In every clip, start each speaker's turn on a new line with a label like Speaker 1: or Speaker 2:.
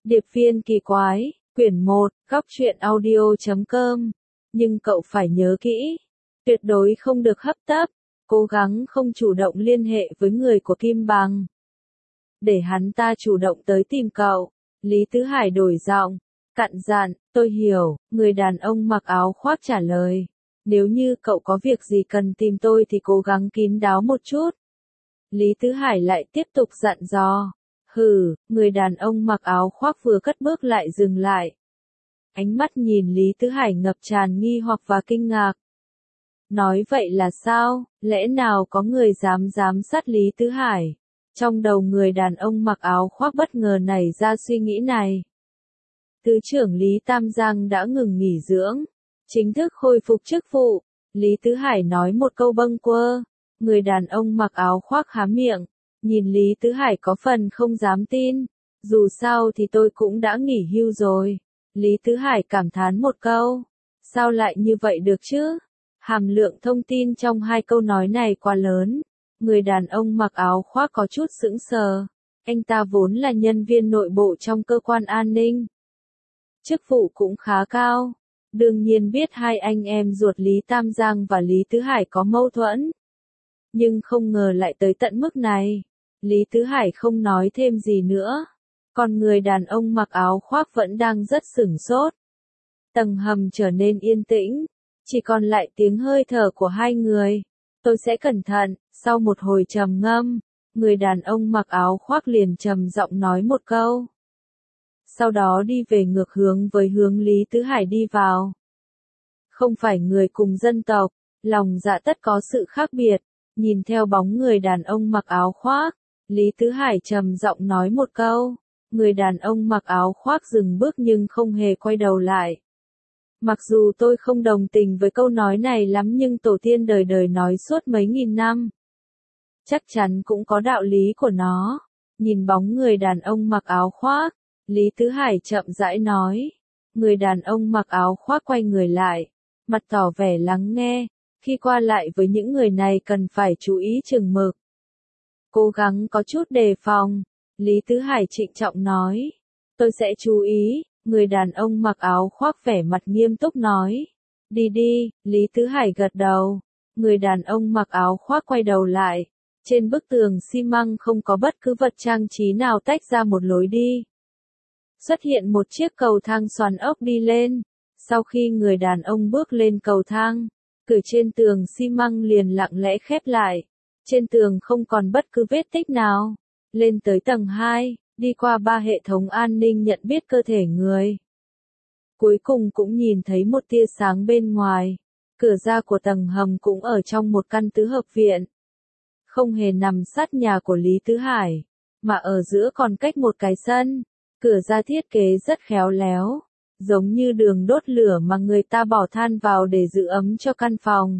Speaker 1: Điệp viên kỳ quái, quyển 1, góc truyện audio.com. Nhưng cậu phải nhớ kỹ, tuyệt đối không được hấp tấp, cố gắng không chủ động liên hệ với người của Kim Bằng. Để hắn ta chủ động tới tìm cậu. Lý Tứ Hải đổi giọng, cặn dặn, tôi hiểu, người đàn ông mặc áo khoác trả lời. Nếu như cậu có việc gì cần tìm tôi thì cố gắng kín đáo một chút. Lý Tứ Hải lại tiếp tục dặn dò. Người đàn ông mặc áo khoác vừa cất bước lại dừng lại. Ánh mắt nhìn Lý Tứ Hải ngập tràn nghi hoặc và kinh ngạc. Nói vậy là sao, lẽ nào có người dám giám sát Lý Tứ Hải? Trong đầu người đàn ông mặc áo khoác bất ngờ nảy ra suy nghĩ này. Thứ trưởng Lý Tam Giang đã ngừng nghỉ dưỡng, chính thức khôi phục chức vụ. Lý Tứ Hải nói một câu bâng quơ. Người đàn ông mặc áo khoác há miệng, nhìn Lý Tứ Hải có phần không dám tin. Dù sao thì tôi cũng đã nghỉ hưu rồi. Lý Tứ Hải cảm thán một câu. Sao lại như vậy được chứ? Hàm lượng thông tin trong hai câu nói này quá lớn. Người đàn ông mặc áo khoác có chút sững sờ. Anh ta vốn là nhân viên nội bộ trong cơ quan an ninh. Chức vụ cũng khá cao. Đương nhiên biết hai anh em ruột Lý Tam Giang và Lý Tứ Hải có mâu thuẫn. Nhưng không ngờ lại tới tận mức này. Lý Tứ Hải không nói thêm gì nữa. Còn người đàn ông mặc áo khoác vẫn đang rất sửng sốt. Tầng hầm trở nên yên tĩnh. Chỉ còn lại tiếng hơi thở của hai người. Tôi sẽ cẩn thận. Sau một hồi trầm ngâm, người đàn ông mặc áo khoác liền trầm giọng nói một câu. Sau đó đi về ngược hướng với hướng Lý Tứ Hải đi vào. Không phải người cùng dân tộc, lòng dạ tất có sự khác biệt. Nhìn theo bóng người đàn ông mặc áo khoác, Lý Tứ Hải trầm giọng nói một câu. Người đàn ông mặc áo khoác dừng bước nhưng không hề quay đầu lại. Mặc dù tôi không đồng tình với câu nói này lắm nhưng tổ tiên đời đời nói suốt mấy nghìn năm. Chắc chắn cũng có đạo lý của nó. Nhìn bóng người đàn ông mặc áo khoác, Lý Tứ Hải chậm rãi nói. Người đàn ông mặc áo khoác quay người lại, mặt tỏ vẻ lắng nghe. Khi qua lại với những người này cần phải chú ý chừng mực. Cố gắng có chút đề phòng. Lý Tứ Hải trịnh trọng nói. Tôi sẽ chú ý. Người đàn ông mặc áo khoác vẻ mặt nghiêm túc nói. Đi đi, Lý Tứ Hải gật đầu. Người đàn ông mặc áo khoác quay đầu lại. Trên bức tường xi măng không có bất cứ vật trang trí nào tách ra một lối đi. Xuất hiện một chiếc cầu thang xoắn ốc đi lên. Sau khi người đàn ông bước lên cầu thang, cửa trên tường xi măng liền lặng lẽ khép lại. Trên tường không còn bất cứ vết tích nào. Lên tới tầng 2, đi qua 3 hệ thống an ninh nhận biết cơ thể người. Cuối cùng cũng nhìn thấy một tia sáng bên ngoài. Cửa ra của tầng hầm cũng ở trong một căn tứ hợp viện. Không hề nằm sát nhà của Lý Tứ Hải, mà ở giữa còn cách một cái sân. Cửa ra thiết kế rất khéo léo, giống như đường đốt lửa mà người ta bỏ than vào để giữ ấm cho căn phòng.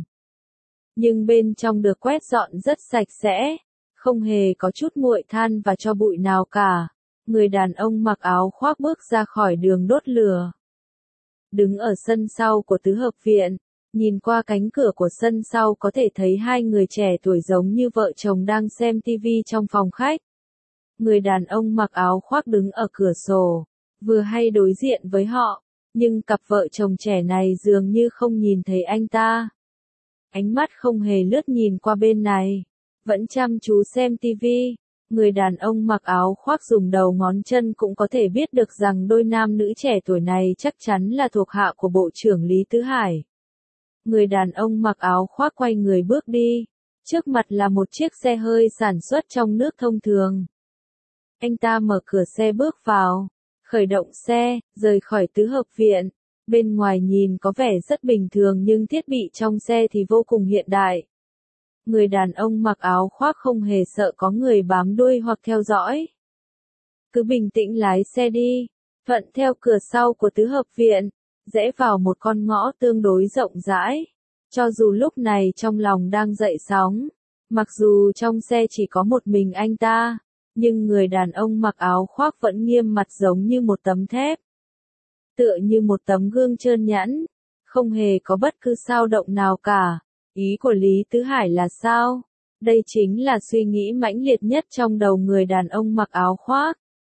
Speaker 1: Nhưng bên trong được quét dọn rất sạch sẽ, không hề có chút nguội than và tro bụi nào cả. Người đàn ông mặc áo khoác bước ra khỏi đường đốt lửa. Đứng ở sân sau của tứ hợp viện, nhìn qua cánh cửa của sân sau có thể thấy hai người trẻ tuổi giống như vợ chồng đang xem TV trong phòng khách. Người đàn ông mặc áo khoác đứng ở cửa sổ, vừa hay đối diện với họ, nhưng cặp vợ chồng trẻ này dường như không nhìn thấy anh ta. Ánh mắt không hề lướt nhìn qua bên này, vẫn chăm chú xem TV. Người đàn ông mặc áo khoác dùng đầu ngón chân cũng có thể biết được rằng đôi nam nữ trẻ tuổi này chắc chắn là thuộc hạ của Bộ trưởng Lý Tứ Hải. Người đàn ông mặc áo khoác quay người bước đi. Trước mặt là một chiếc xe hơi sản xuất trong nước thông thường. Anh ta mở cửa xe bước vào, khởi động xe, rời khỏi tứ hợp viện. Bên ngoài nhìn có vẻ rất bình thường nhưng thiết bị trong xe thì vô cùng hiện đại. Người đàn ông mặc áo khoác không hề sợ có người bám đuôi hoặc theo dõi. Cứ bình tĩnh lái xe đi, thuận theo cửa sau của tứ hợp viện, rẽ vào một con ngõ tương đối rộng rãi. Cho dù lúc này trong lòng đang dậy sóng, mặc dù trong xe chỉ có một mình anh ta, nhưng người đàn ông mặc áo khoác vẫn nghiêm mặt giống như một tấm thép. Tựa như một tấm gương trơn nhẵn, không hề có bất cứ dao động nào cả. Ý của Lý Tứ Hải là sao? Đây chính là suy nghĩ mãnh liệt nhất trong đầu người đàn ông mặc áo khoác.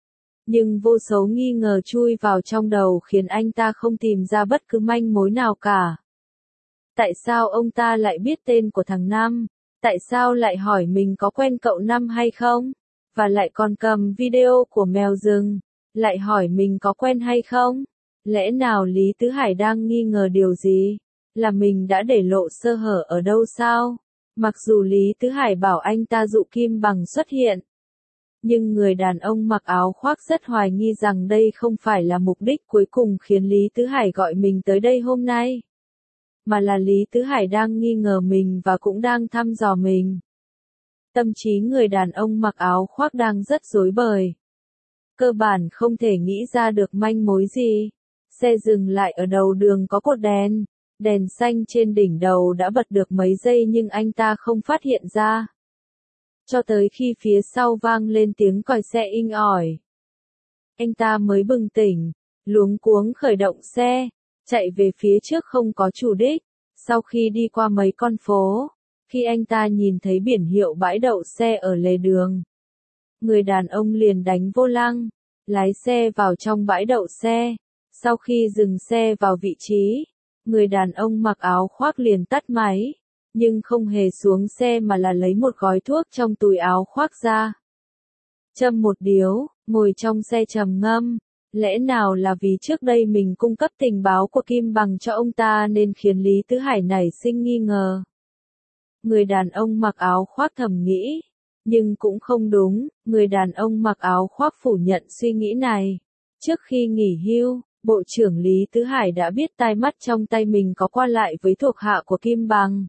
Speaker 1: Nhưng vô số nghi ngờ chui vào trong đầu khiến anh ta không tìm ra bất cứ manh mối nào cả. Tại sao ông ta lại biết tên của thằng Năm? Tại sao lại hỏi mình có quen cậu Năm hay không? Và lại còn cầm video của mèo rừng, lại hỏi mình có quen hay không? Lẽ nào Lý Tứ Hải đang nghi ngờ điều gì? Là mình đã để lộ sơ hở ở đâu sao? Mặc dù Lý Tứ Hải bảo anh ta dụ Kim Bằng xuất hiện, nhưng người đàn ông mặc áo khoác rất hoài nghi rằng đây không phải là mục đích cuối cùng khiến Lý Tứ Hải gọi mình tới đây hôm nay, mà là Lý Tứ Hải đang nghi ngờ mình và cũng đang thăm dò mình. Tâm trí người đàn ông mặc áo khoác đang rất rối bời. Cơ bản không thể nghĩ ra được manh mối gì. Xe dừng lại ở đầu đường có cột đèn. Đèn xanh trên đỉnh đầu đã bật được mấy giây nhưng anh ta không phát hiện ra. Cho tới khi phía sau vang lên tiếng còi xe inh ỏi. Anh ta mới bừng tỉnh, luống cuống khởi động xe, chạy về phía trước không có chủ đích. Sau khi đi qua mấy con phố, khi anh ta nhìn thấy biển hiệu bãi đậu xe ở lề đường, người đàn ông liền đánh vô lăng, lái xe vào trong bãi đậu xe. Sau khi dừng xe vào vị trí, người đàn ông mặc áo khoác liền tắt máy, nhưng không hề xuống xe mà là lấy một gói thuốc trong túi áo khoác ra. Châm một điếu, ngồi trong xe trầm ngâm. Lẽ nào là vì trước đây mình cung cấp tình báo của Kim Bằng cho ông ta nên khiến Lý Tứ Hải nảy sinh nghi ngờ? Người đàn ông mặc áo khoác thầm nghĩ. Nhưng cũng không đúng, người đàn ông mặc áo khoác phủ nhận suy nghĩ này. Trước khi nghỉ hưu, Bộ trưởng Lý Tứ Hải đã biết tai mắt trong tay mình có qua lại với thuộc hạ của Kim Bằng.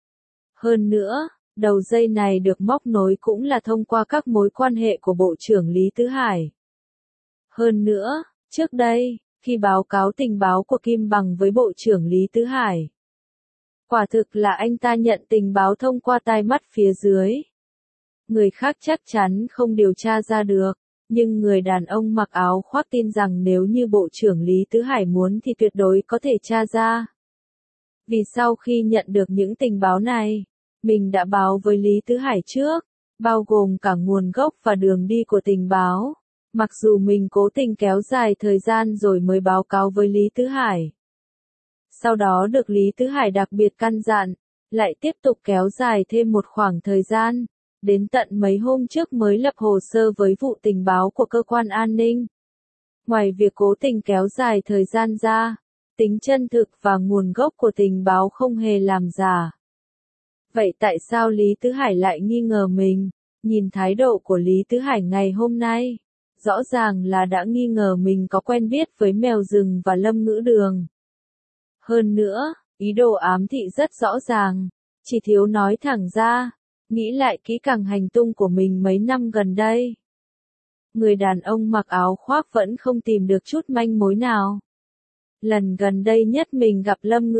Speaker 1: Hơn nữa, đầu dây này được móc nối cũng là thông qua các mối quan hệ của Bộ trưởng Lý Tứ Hải. Hơn nữa, trước đây, khi báo cáo tình báo của Kim Bằng với Bộ trưởng Lý Tứ Hải, quả thực là anh ta nhận tình báo thông qua tai mắt phía dưới. Người khác chắc chắn không điều tra ra được, nhưng người đàn ông mặc áo khoác tin rằng nếu như Bộ trưởng Lý Tứ Hải muốn thì tuyệt đối có thể tra ra. Vì sau khi nhận được những tình báo này, mình đã báo với Lý Tứ Hải trước, bao gồm cả nguồn gốc và đường đi của tình báo. Mặc dù mình cố tình kéo dài thời gian rồi mới báo cáo với Lý Tứ Hải. Sau đó được Lý Tứ Hải đặc biệt căn dặn, lại tiếp tục kéo dài thêm một khoảng thời gian, đến tận mấy hôm trước mới lập hồ sơ với vụ tình báo của cơ quan an ninh. Ngoài việc cố tình kéo dài thời gian ra, tính chân thực và nguồn gốc của tình báo không hề làm giả. Vậy tại sao Lý Tứ Hải lại nghi ngờ mình? Nhìn thái độ của Lý Tứ Hải ngày hôm nay, rõ ràng là đã nghi ngờ mình có quen biết với mèo rừng và Lâm Ngữ Đường. Hơn nữa, ý đồ ám thị rất rõ ràng, chỉ thiếu nói thẳng ra, nghĩ lại kỹ càng hành tung của mình mấy năm gần đây. Người đàn ông mặc áo khoác vẫn không tìm được chút manh mối nào. Lần gần đây nhất mình gặp Lâm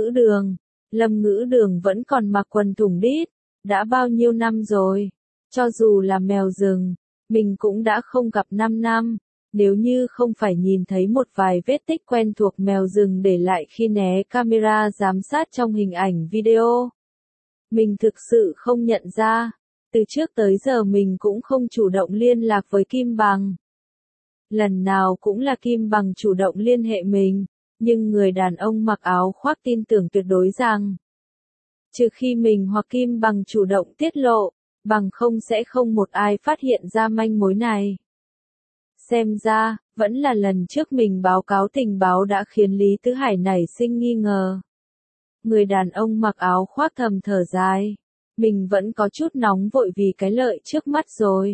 Speaker 1: Ngữ Đường vẫn còn mặc quần thủng đít, đã bao nhiêu năm rồi, cho dù là mèo rừng, mình cũng đã không gặp 5 năm, nếu như không phải nhìn thấy một vài vết tích quen thuộc mèo rừng để lại khi né camera giám sát trong hình ảnh video. Mình thực sự không nhận ra, từ trước tới giờ mình cũng không chủ động liên lạc với Kim Bằng. Lần nào cũng là Kim Bằng chủ động liên hệ mình, nhưng người đàn ông mặc áo khoác tin tưởng tuyệt đối rằng, trừ khi mình hoặc Kim Bằng chủ động tiết lộ, bằng không sẽ không một ai phát hiện ra manh mối này. Xem ra, vẫn là lần trước mình báo cáo tình báo đã khiến Lý Tứ Hải nảy sinh nghi ngờ. Người đàn ông mặc áo khoác thầm thở dài. Mình vẫn có chút nóng vội vì cái lợi trước mắt rồi.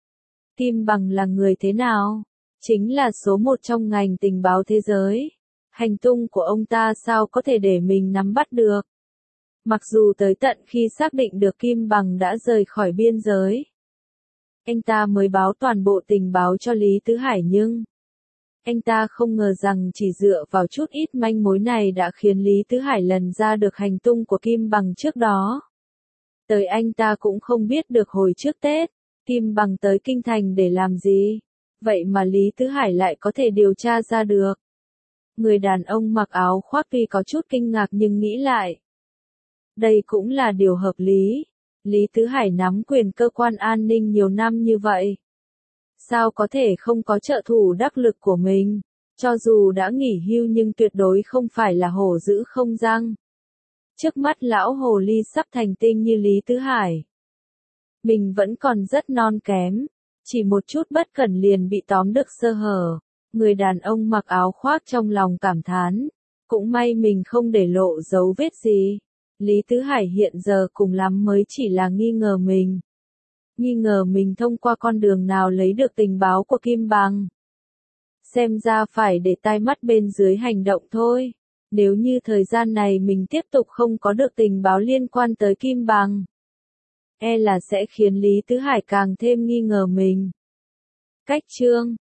Speaker 1: Kim Bằng là người thế nào? Chính là số một trong ngành tình báo thế giới. Hành tung của ông ta sao có thể để mình nắm bắt được? Mặc dù tới tận khi xác định được Kim Bằng đã rời khỏi biên giới, anh ta mới báo toàn bộ tình báo cho Lý Tứ Hải nhưng anh ta không ngờ rằng chỉ dựa vào chút ít manh mối này đã khiến Lý Tứ Hải lần ra được hành tung của Kim Bằng trước đó. Tới anh ta cũng không biết được hồi trước Tết, Kim Bằng tới Kinh Thành để làm gì. Vậy mà Lý Tứ Hải lại có thể điều tra ra được. Người đàn ông mặc áo khoác tuy có chút kinh ngạc nhưng nghĩ lại, đây cũng là điều hợp lý. Lý Tứ Hải nắm quyền cơ quan an ninh nhiều năm như vậy, Sao có thể không có trợ thủ đắc lực của mình? Cho dù đã nghỉ hưu nhưng tuyệt đối không phải là hổ dữ không răng. Trước mắt lão hồ ly sắp thành tinh như Lý Tứ Hải. Mình vẫn còn rất non kém, chỉ một chút bất cẩn liền bị tóm được sơ hở. Người đàn ông mặc áo khoác trong lòng cảm thán, cũng may mình không để lộ dấu vết gì. Lý Tứ Hải hiện giờ cùng lắm mới chỉ là nghi ngờ mình. Nghi ngờ mình thông qua con đường nào lấy được tình báo của Kim Bằng. Xem ra phải để tai mắt bên dưới hành động thôi. Nếu như thời gian này mình tiếp tục không có được tình báo liên quan tới Kim Bằng, e là sẽ khiến Lý Tứ Hải càng thêm nghi ngờ mình. Cách chương